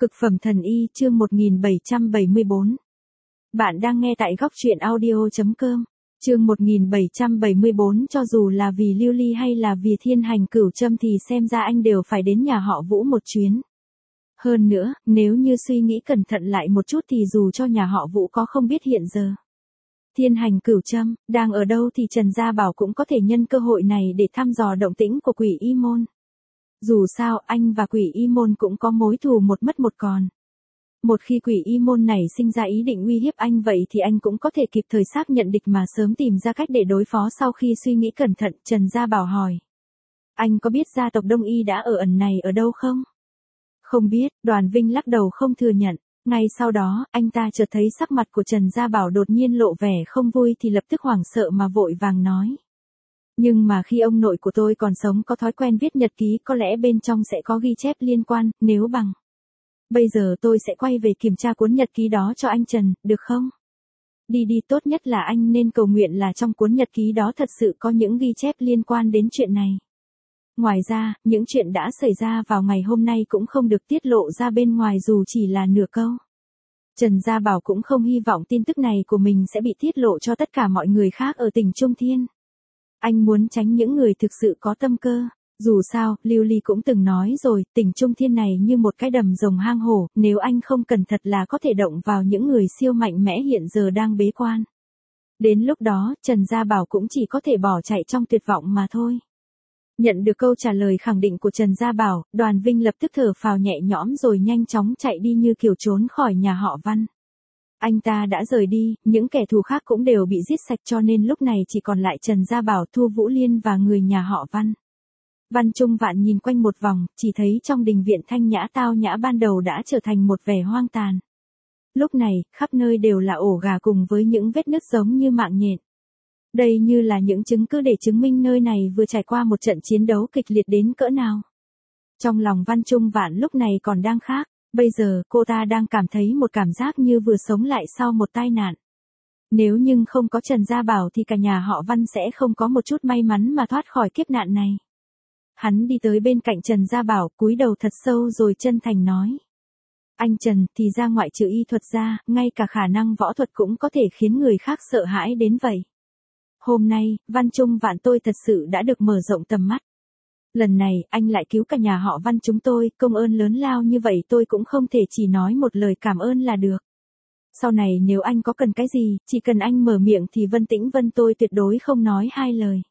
Cực phẩm thần y chương 1774. Bạn đang nghe tại góc truyện audio.com. Chương 1774. Cho dù là vì Lưu Ly hay là vì Thiên Hành Cửu Châm thì xem ra anh đều phải đến nhà họ Vũ một chuyến. Hơn nữa, nếu như suy nghĩ cẩn thận lại một chút thì dù cho nhà họ Vũ có không biết hiện giờ Thiên Hành Cửu Châm đang ở đâu thì Trần Gia Bảo cũng có thể nhân cơ hội này để thăm dò động tĩnh của Quỷ Y Môn. Dù sao, anh và Quỷ Y Môn cũng có mối thù một mất một còn. Một khi Quỷ Y Môn này sinh ra ý định uy hiếp anh vậy thì anh cũng có thể kịp thời xác nhận địch mà sớm tìm ra cách để đối phó. Sau khi suy nghĩ cẩn thận, Trần Gia Bảo hỏi. Anh có biết gia tộc Đông Y đã ở ẩn này ở đâu không? Không biết, Đoàn Vinh lắc đầu không thừa nhận. Ngay sau đó, anh ta chợt thấy sắc mặt của Trần Gia Bảo đột nhiên lộ vẻ không vui thì lập tức hoảng sợ mà vội vàng nói. Nhưng mà khi ông nội của tôi còn sống có thói quen viết nhật ký, có lẽ bên trong sẽ có ghi chép liên quan, nếu bằng. Bây giờ tôi sẽ quay về kiểm tra cuốn nhật ký đó cho anh Trần, được không? Đi đi, tốt nhất là anh nên cầu nguyện là trong cuốn nhật ký đó thật sự có những ghi chép liên quan đến chuyện này. Ngoài ra, những chuyện đã xảy ra vào ngày hôm nay cũng không được tiết lộ ra bên ngoài dù chỉ là nửa câu. Trần Gia Bảo cũng không hy vọng tin tức này của mình sẽ bị tiết lộ cho tất cả mọi người khác ở tỉnh Trung Thiên. Anh muốn tránh những người thực sự có tâm cơ. Dù sao, Lưu Ly cũng từng nói rồi, tỉnh Trung Thiên này như một cái đầm rồng hang hổ, nếu anh không cẩn thận là có thể động vào những người siêu mạnh mẽ hiện giờ đang bế quan. Đến lúc đó, Trần Gia Bảo cũng chỉ có thể bỏ chạy trong tuyệt vọng mà thôi. Nhận được câu trả lời khẳng định của Trần Gia Bảo, Đoàn Vinh lập tức thở phào nhẹ nhõm rồi nhanh chóng chạy đi như kiểu trốn khỏi nhà họ Văn. Anh ta đã rời đi, những kẻ thù khác cũng đều bị giết sạch cho nên lúc này chỉ còn lại Trần Gia Bảo, Thu Vũ Liên và người nhà họ Văn. Văn Trung Vạn nhìn quanh một vòng, chỉ thấy trong đình viện thanh nhã tao nhã ban đầu đã trở thành một vẻ hoang tàn. Lúc này, khắp nơi đều là ổ gà cùng với những vết nứt giống như mạng nhện. Đây như là những chứng cứ để chứng minh nơi này vừa trải qua một trận chiến đấu kịch liệt đến cỡ nào. Trong lòng Văn Trung Vạn lúc này còn đang khác, bây giờ cô ta đang cảm thấy một cảm giác như vừa sống lại sau một tai nạn. Nếu nhưng không có Trần Gia Bảo thì cả nhà họ Văn sẽ không có một chút may mắn mà thoát khỏi kiếp nạn này. Hắn đi tới bên cạnh Trần Gia Bảo, cúi đầu thật sâu rồi chân thành nói. Anh Trần, thì ra ngoại trừ y thuật ra, ngay cả khả năng võ thuật cũng có thể khiến người khác sợ hãi đến vậy. Hôm nay, Văn Trung Vạn tôi thật sự đã được mở rộng tầm mắt. Lần này, anh lại cứu cả nhà họ Văn chúng tôi, công ơn lớn lao như vậy tôi cũng không thể chỉ nói một lời cảm ơn là được. Sau này nếu anh có cần cái gì, chỉ cần anh mở miệng thì Vân Tĩnh Vân tôi tuyệt đối không nói hai lời.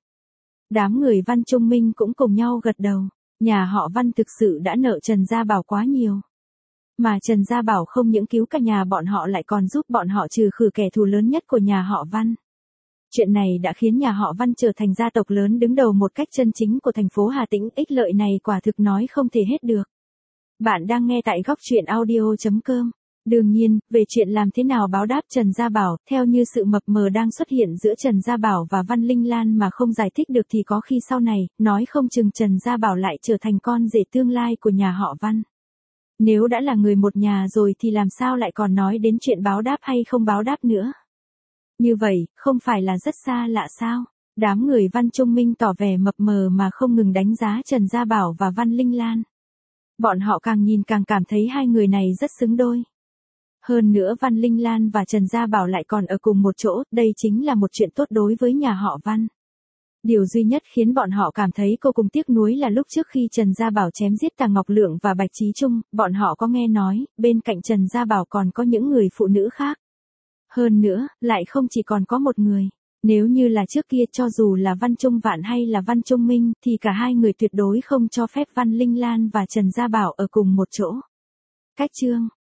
Đám người Văn Trung Minh cũng cùng nhau gật đầu. Nhà họ Văn thực sự đã nợ Trần Gia Bảo quá nhiều. Mà Trần Gia Bảo không những cứu cả nhà bọn họ lại còn giúp bọn họ trừ khử kẻ thù lớn nhất của nhà họ Văn. Chuyện này đã khiến nhà họ Văn trở thành gia tộc lớn đứng đầu một cách chân chính của thành phố Hà Tĩnh, ích lợi này quả thực nói không thể hết được. Bạn đang nghe tại góc truyện audio.com. Đương nhiên, về chuyện làm thế nào báo đáp Trần Gia Bảo, theo như sự mập mờ đang xuất hiện giữa Trần Gia Bảo và Văn Linh Lan mà không giải thích được thì có khi sau này, nói không chừng Trần Gia Bảo lại trở thành con rể tương lai của nhà họ Văn. Nếu đã là người một nhà rồi thì làm sao lại còn nói đến chuyện báo đáp hay không báo đáp nữa. Như vậy, không phải là rất xa lạ sao? Đám người Văn Trung Minh tỏ vẻ mập mờ mà không ngừng đánh giá Trần Gia Bảo và Văn Linh Lan. Bọn họ càng nhìn càng cảm thấy hai người này rất xứng đôi. Hơn nữa Văn Linh Lan và Trần Gia Bảo lại còn ở cùng một chỗ, đây chính là một chuyện tốt đối với nhà họ Văn. Điều duy nhất khiến bọn họ cảm thấy vô cùng tiếc nuối là lúc trước khi Trần Gia Bảo chém giết Tàng Ngọc Lượng và Bạch Chí Trung, bọn họ có nghe nói, bên cạnh Trần Gia Bảo còn có những người phụ nữ khác. Hơn nữa, lại không chỉ còn có một người. Nếu như là trước kia cho dù là Văn Trung Vạn hay là Văn Trung Minh thì cả hai người tuyệt đối không cho phép Văn Linh Lan và Trần Gia Bảo ở cùng một chỗ. Cách chương